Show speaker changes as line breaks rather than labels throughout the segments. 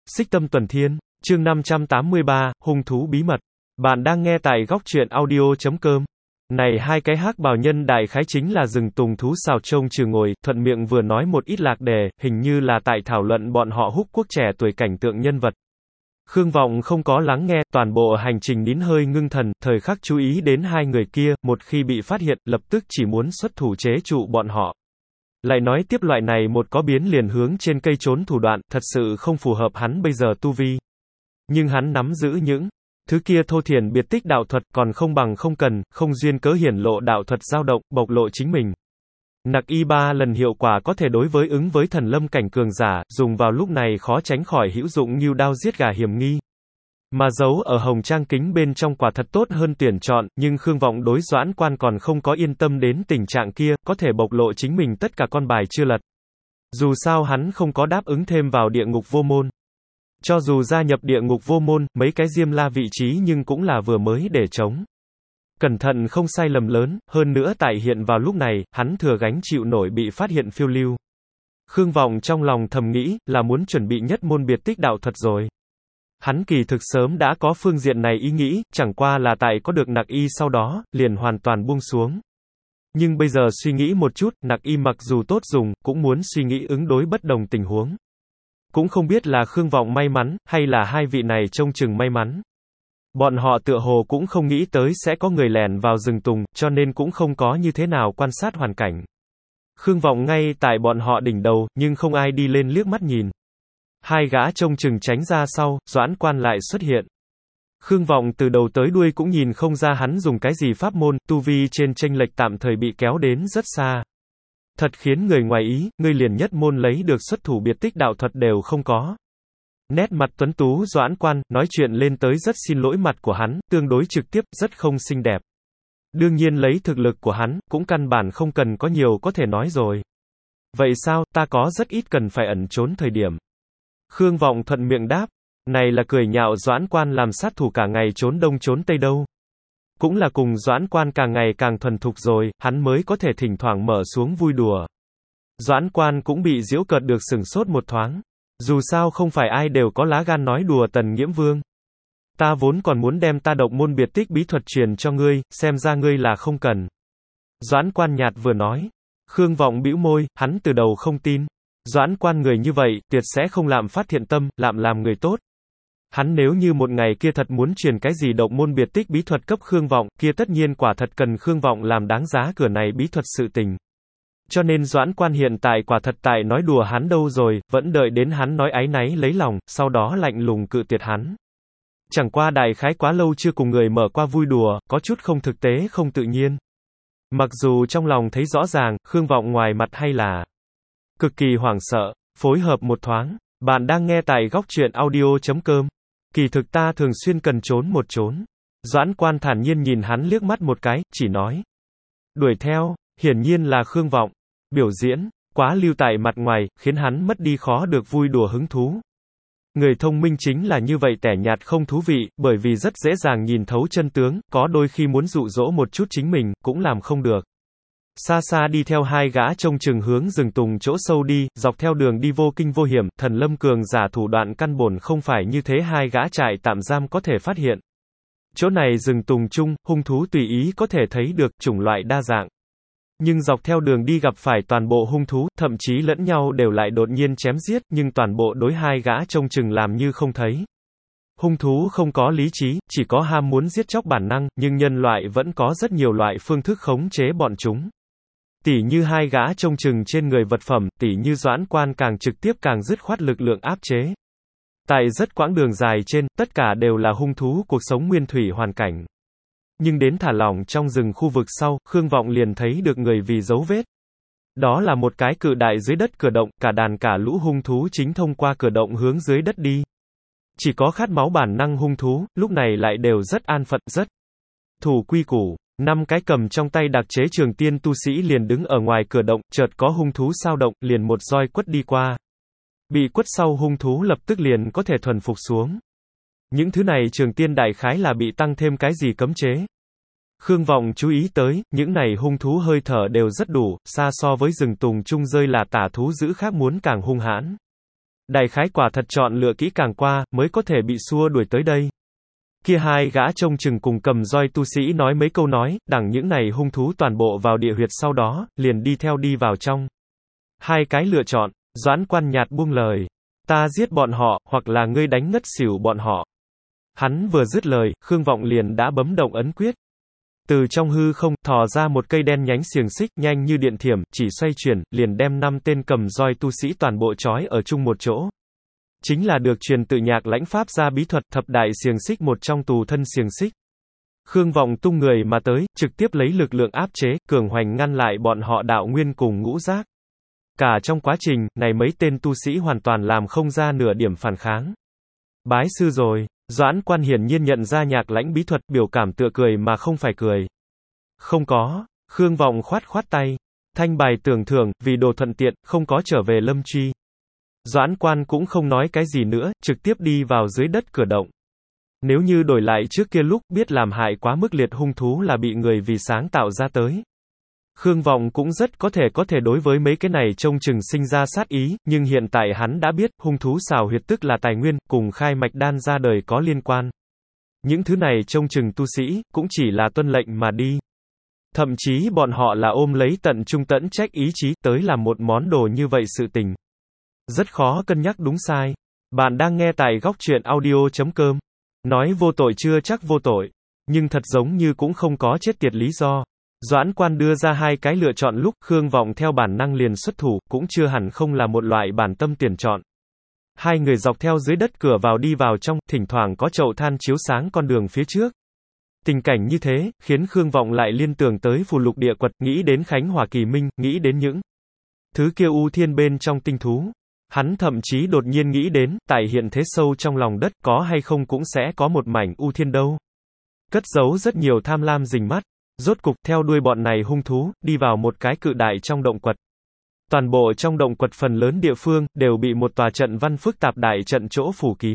Xích Tâm Tuần Thiên, chương 583, hung thú bí mật. Bạn đang nghe tại góc truyện audio.com. Này hai cái hắc bào nhân đại khái chính là rừng tùng thú xào trông trừ ngồi, thuận miệng vừa nói một ít lạc đề, hình như là tại thảo luận bọn họ húc quốc trẻ tuổi cảnh tượng nhân vật. Khương Vọng không có lắng nghe, toàn bộ hành trình nín hơi ngưng thần, thời khắc chú ý đến hai người kia, một khi bị phát hiện, lập tức chỉ muốn xuất thủ chế trụ bọn họ. Lại nói tiếp loại này một có biến liền hướng trên cây trốn thủ đoạn, thật sự không phù hợp hắn bây giờ tu vi. Nhưng hắn nắm giữ những thứ kia thô thiển biệt tích đạo thuật, còn không bằng không cần, không duyên cớ hiển lộ đạo thuật dao động, bộc lộ chính mình. Nặc y 3 lần hiệu quả có thể đối với ứng với thần lâm cảnh cường giả, dùng vào lúc này khó tránh khỏi hữu dụng như đao giết gà hiểm nghi. Mà giấu ở hồng trang kính bên trong quả thật tốt hơn tuyển chọn, nhưng Khương Vọng đối Doãn Quan còn không có yên tâm đến tình trạng kia, có thể bộc lộ chính mình tất cả con bài chưa lật. Dù sao hắn không có đáp ứng thêm vào địa ngục vô môn. Cho dù gia nhập địa ngục vô môn, mấy cái diêm la vị trí nhưng cũng là vừa mới để chống. Cẩn thận không sai lầm lớn, hơn nữa tại hiện vào lúc này, hắn thừa gánh chịu nổi bị phát hiện phiêu lưu. Khương Vọng trong lòng thầm nghĩ, là muốn chuẩn bị nhất môn biệt tích đạo thuật rồi. Hắn kỳ thực sớm đã có phương diện này ý nghĩ, chẳng qua là tại có được nặc y sau đó, liền hoàn toàn buông xuống. Nhưng bây giờ suy nghĩ một chút, nặc y mặc dù tốt dùng, cũng muốn suy nghĩ ứng đối bất đồng tình huống. Cũng không biết là Khương Vọng may mắn, hay là hai vị này trông chừng may mắn. Bọn họ tựa hồ cũng không nghĩ tới sẽ có người lẻn vào rừng tùng, cho nên cũng không có như thế nào quan sát hoàn cảnh. Khương Vọng ngay tại bọn họ đỉnh đầu, nhưng không ai đi lên liếc mắt nhìn. Hai gã trông chừng tránh ra sau, Doãn Quan lại xuất hiện. Khương Vọng từ đầu tới đuôi cũng nhìn không ra hắn dùng cái gì pháp môn, tu vi trên chênh lệch tạm thời bị kéo đến rất xa. Thật khiến người ngoài ý, ngươi liền nhất môn lấy được xuất thủ biệt tích đạo thuật đều không có. Nét mặt tuấn tú Doãn Quan, nói chuyện lên tới rất xin lỗi mặt của hắn, tương đối trực tiếp, rất không xinh đẹp. Đương nhiên lấy thực lực của hắn, cũng căn bản không cần có nhiều có thể nói rồi. Vậy sao, ta có rất ít cần phải ẩn trốn thời điểm. Khương Vọng thuận miệng đáp, này là cười nhạo Doãn Quan làm sát thủ cả ngày trốn đông trốn tây đâu. Cũng là cùng Doãn Quan càng ngày càng thuần thục rồi, hắn mới có thể thỉnh thoảng mở xuống vui đùa. Doãn Quan cũng bị giễu cợt được sửng sốt một thoáng. Dù sao không phải ai đều có lá gan nói đùa Tần Nghiễm Vương. Ta vốn còn muốn đem ta độc môn biệt tích bí thuật truyền cho ngươi, xem ra ngươi là không cần. Doãn Quan nhạt vừa nói. Khương Vọng bĩu môi, hắn từ đầu không tin. Doãn Quan người như vậy, tuyệt sẽ không làm phát thiện tâm, làm người tốt. Hắn nếu như một ngày kia thật muốn truyền cái gì độc môn biệt tích bí thuật cấp Khương Vọng, kia tất nhiên quả thật cần Khương Vọng làm đáng giá cửa này bí thuật sự tình. Cho nên Doãn Quan hiện tại quả thật tại nói đùa hắn đâu rồi, vẫn đợi đến hắn nói áy náy lấy lòng, sau đó lạnh lùng cự tuyệt hắn. Chẳng qua đại khái quá lâu chưa cùng người mở qua vui đùa, có chút không thực tế không tự nhiên. Mặc dù trong lòng thấy rõ ràng, Khương Vọng ngoài mặt hay là cực kỳ hoảng sợ, phối hợp một thoáng. Bạn đang nghe tại góc truyện audio.com. Kỳ thực ta thường xuyên cần trốn một trốn. Doãn Quan thản nhiên nhìn hắn liếc mắt một cái, chỉ nói. Đuổi theo, hiển nhiên là Khương Vọng. Biểu diễn, quá lưu tại mặt ngoài, khiến hắn mất đi khó được vui đùa hứng thú. Người thông minh chính là như vậy tẻ nhạt không thú vị, bởi vì rất dễ dàng nhìn thấu chân tướng, có đôi khi muốn dụ dỗ một chút chính mình, cũng làm không được. Xa xa đi theo hai gã trông chừng hướng rừng tùng chỗ sâu đi, dọc theo đường đi vô kinh vô hiểm, thần lâm cường giả thủ đoạn căn bổn không phải như thế hai gã trại tạm giam có thể phát hiện. Chỗ này rừng tùng chung, hung thú tùy ý có thể thấy được, chủng loại đa dạng. Nhưng dọc theo đường đi gặp phải toàn bộ hung thú, thậm chí lẫn nhau đều lại đột nhiên chém giết, nhưng toàn bộ đối hai gã trông chừng làm như không thấy. Hung thú không có lý trí, chỉ có ham muốn giết chóc bản năng, nhưng nhân loại vẫn có rất nhiều loại phương thức khống chế bọn chúng. Tỉ như hai gã trông chừng trên người vật phẩm, tỉ như Doãn Quan càng trực tiếp càng dứt khoát lực lượng áp chế. Tại rất quãng đường dài trên, tất cả đều là hung thú cuộc sống nguyên thủy hoàn cảnh. Nhưng đến thả lỏng trong rừng khu vực sau, Khương Vọng liền thấy được người vì dấu vết. Đó là một cái cự đại dưới đất cửa động, cả đàn cả lũ hung thú chính thông qua cửa động hướng dưới đất đi. Chỉ có khát máu bản năng hung thú, lúc này lại đều rất an phận, rất thủ quy củ. 5 cái cầm trong tay đặc chế trường tiên tu sĩ liền đứng ở ngoài cửa động, chợt có hung thú sao động, liền một roi quất đi qua. Bị quất sau hung thú lập tức liền có thể thuần phục xuống. Những thứ này trường tiên đại khái là bị tăng thêm cái gì cấm chế. Khương Vọng chú ý tới, những này hung thú hơi thở đều rất đủ, xa so với rừng tùng chung rơi là tả thú dữ khác muốn càng hung hãn. Đại khái quả thật chọn lựa kỹ càng qua, mới có thể bị xua đuổi tới đây. Kia hai gã trông chừng cùng cầm roi tu sĩ nói mấy câu nói, đằng những này hung thú toàn bộ vào địa huyệt sau đó, liền đi theo đi vào trong. Hai cái lựa chọn, Doãn Quan nhạt buông lời. Ta giết bọn họ, hoặc là ngươi đánh ngất xỉu bọn họ. Hắn vừa dứt lời, Khương Vọng liền đã bấm động ấn quyết. Từ trong hư không, thò ra một cây đen nhánh xiềng xích, nhanh như điện thiểm, chỉ xoay chuyển, liền đem 5 tên cầm roi tu sĩ toàn bộ trói ở chung một chỗ. Chính là được truyền tự Nhạc Lãnh Pháp ra bí thuật thập đại xiềng xích một trong tù thân xiềng xích. Khương Vọng tung người mà tới, trực tiếp lấy lực lượng áp chế, cường hoành ngăn lại bọn họ đạo nguyên cùng ngũ giác. Cả trong quá trình, này mấy tên tu sĩ hoàn toàn làm không ra nửa điểm phản kháng. Bái sư rồi, Doãn Quan hiển nhiên nhận ra Nhạc Lãnh bí thuật, biểu cảm tựa cười mà không phải cười. Không có, Khương Vọng khoát khoát tay. Thanh bài tưởng thưởng, vì đồ thuận tiện, không có trở về Lâm Truy. Doãn Quan cũng không nói cái gì nữa, trực tiếp đi vào dưới đất cửa động. Nếu như đổi lại trước kia lúc biết làm hại quá mức liệt hung thú là bị người vì sáng tạo ra tới. Khương Vọng cũng rất có thể đối với mấy cái này trông chừng sinh ra sát ý, nhưng hiện tại hắn đã biết, hung thú xào huyệt tức là tài nguyên, cùng khai mạch đan ra đời có liên quan. Những thứ này trông chừng tu sĩ, cũng chỉ là tuân lệnh mà đi. Thậm chí bọn họ là ôm lấy tận trung tẫn trách ý chí, tới làm một món đồ như vậy sự tình. Rất khó cân nhắc đúng sai. Bạn đang nghe tại góc truyện audio.com. Nói vô tội chưa chắc vô tội, nhưng thật giống như cũng không có chết tiệt lý do. Doãn Quan đưa ra hai cái lựa chọn lúc Khương Vọng theo bản năng liền xuất thủ, cũng chưa hẳn không là một loại bản tâm tuyển chọn. Hai người dọc theo dưới đất cửa vào đi vào trong, thỉnh thoảng có chậu than chiếu sáng con đường phía trước. Tình cảnh như thế, khiến Khương Vọng lại liên tưởng tới phù lục địa quật, nghĩ đến Khánh Hòa Kỳ Minh, nghĩ đến những thứ kia u thiên bên trong tinh thú. Hắn thậm chí đột nhiên nghĩ đến, tại hiện thế sâu trong lòng đất, có hay không cũng sẽ có một mảnh u thiên đâu. Cất giấu rất nhiều tham lam rình mắt. Rốt cục, theo đuôi bọn này hung thú, đi vào một cái cự đại trong động quật. Toàn bộ trong động quật phần lớn địa phương, đều bị một tòa trận văn phức tạp đại trận chỗ phủ kín.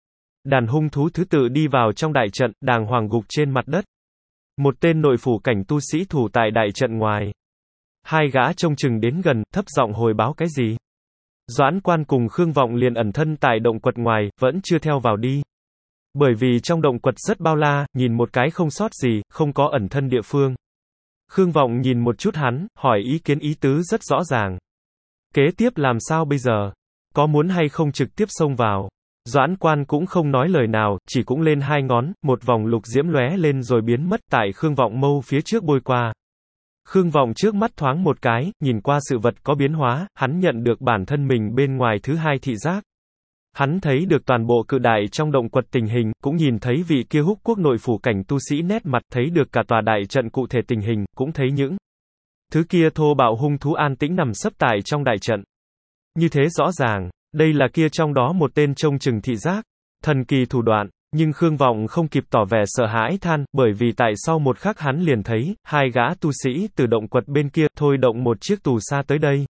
Đàn hung thú thứ tự đi vào trong đại trận, đàng hoàng gục trên mặt đất. Một tên nội phủ cảnh tu sĩ thủ tại đại trận ngoài. Hai gã trông chừng đến gần, thấp giọng hồi báo cái gì. Doãn Quan cùng Khương Vọng liền ẩn thân tại động quật ngoài, vẫn chưa theo vào đi. Bởi vì trong động quật rất bao la, nhìn một cái không sót gì, không có ẩn thân địa phương. Khương Vọng nhìn một chút hắn, hỏi ý kiến ý tứ rất rõ ràng. Kế tiếp làm sao bây giờ? Có muốn hay không trực tiếp xông vào? Doãn Quan cũng không nói lời nào, chỉ cũng lên hai ngón, một vòng lục diễm lóe lên rồi biến mất tại Khương Vọng mâu phía trước bôi qua. Khương Vọng trước mắt thoáng một cái, nhìn qua sự vật có biến hóa, hắn nhận được bản thân mình bên ngoài thứ hai thị giác. Hắn thấy được toàn bộ cự đại trong động quật tình hình, cũng nhìn thấy vị kia húc quốc nội phủ cảnh tu sĩ nét mặt, thấy được cả tòa đại trận cụ thể tình hình, cũng thấy những thứ kia thô bạo hung thú an tĩnh nằm sấp tại trong đại trận. Như thế rõ ràng, đây là kia trong đó một tên trông chừng thị giác, thần kỳ thủ đoạn, nhưng Khương Vọng không kịp tỏ vẻ sợ hãi than, bởi vì tại sau một khắc hắn liền thấy, hai gã tu sĩ từ động quật bên kia, thôi động một chiếc tù xa tới đây.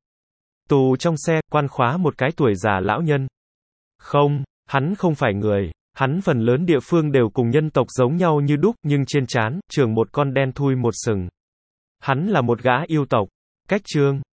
Tù trong xe, quan khóa một cái tuổi già lão nhân. Không, hắn không phải người, hắn phần lớn địa phương đều cùng nhân tộc giống nhau như đúc, nhưng trên trán, trường một con đen thui một sừng. Hắn là một gã yêu tộc. Cách chương